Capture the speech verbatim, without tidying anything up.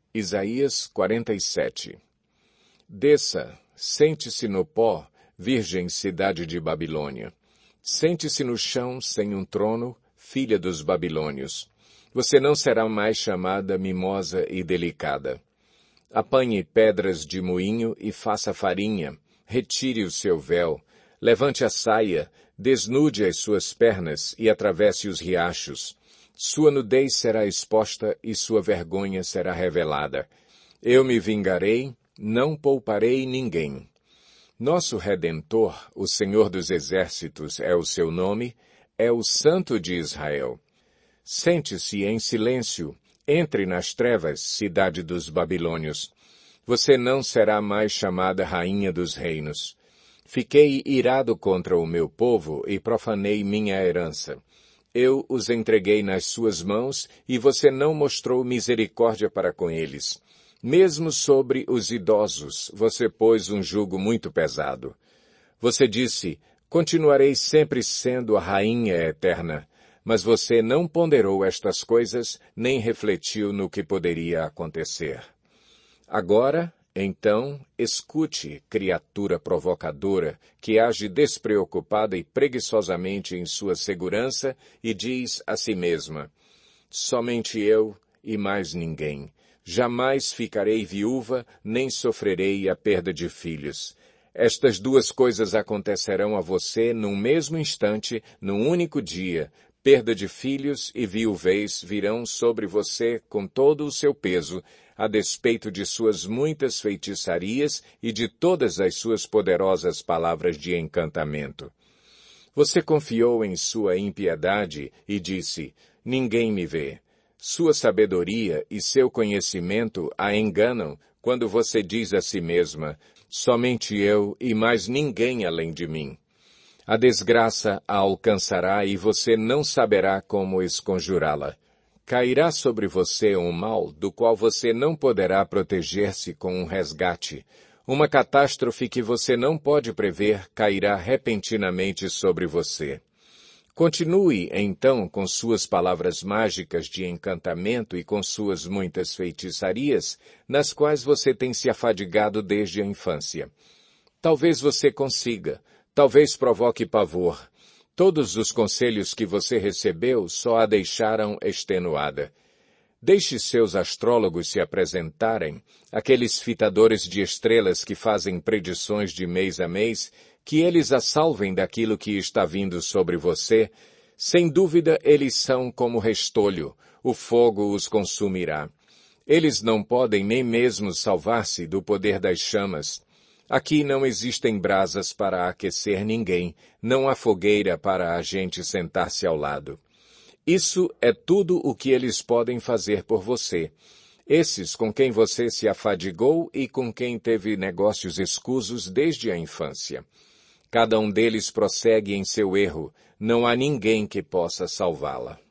Isaías quarenta e sete. Desça, sente-se no pó, virgem cidade de Babilônia. Sente-se no chão sem um trono, filha dos babilônios. Você não será mais chamada mimosa e delicada. Apanhe pedras de moinho e faça farinha. Retire o seu véu. Levante a saia, desnude as suas pernas e atravesse os riachos. Sua nudez será exposta e sua vergonha será revelada. Eu me vingarei, não pouparei ninguém. Nosso Redentor, o Senhor dos Exércitos, é o seu nome, é o Santo de Israel. Sente-se em silêncio, entre nas trevas, cidade dos babilônios. Você não será mais chamada rainha dos reinos. Fiquei irado contra o meu povo e profanei minha herança. Eu os entreguei nas suas mãos e você não mostrou misericórdia para com eles. Mesmo sobre os idosos, você pôs um jugo muito pesado. Você disse, continuarei sempre sendo a rainha eterna, mas você não ponderou estas coisas, nem refletiu no que poderia acontecer. Agora, então, escute, criatura provocadora, que age despreocupada e preguiçosamente em sua segurança e diz a si mesma, somente eu e mais ninguém. Jamais ficarei viúva, nem sofrerei a perda de filhos. Estas duas coisas acontecerão a você num mesmo instante, num único dia. Perda de filhos e viuvez virão sobre você com todo o seu peso, a despeito de suas muitas feitiçarias e de todas as suas poderosas palavras de encantamento. Você confiou em sua impiedade e disse, ninguém me vê. Sua sabedoria e seu conhecimento a enganam quando você diz a si mesma, somente eu e mais ninguém além de mim. A desgraça a alcançará e você não saberá como esconjurá-la. Cairá sobre você um mal do qual você não poderá proteger-se com um resgate. Uma catástrofe que você não pode prever cairá repentinamente sobre você. Continue, então, com suas palavras mágicas de encantamento e com suas muitas feitiçarias, nas quais você tem se afadigado desde a infância. Talvez você consiga, talvez provoque pavor. Todos os conselhos que você recebeu só a deixaram extenuada. Deixe seus astrólogos se apresentarem, aqueles fitadores de estrelas que fazem predições de mês a mês, que eles a salvem daquilo que está vindo sobre você. Sem dúvida, eles são como restolho, o fogo os consumirá. Eles não podem nem mesmo salvar-se do poder das chamas. Aqui não existem brasas para aquecer ninguém, não há fogueira para a gente sentar-se ao lado. Isso é tudo o que eles podem fazer por você. Esses com quem você se afadigou e com quem teve negócios escusos desde a infância. Cada um deles prossegue em seu erro, não há ninguém que possa salvá-la.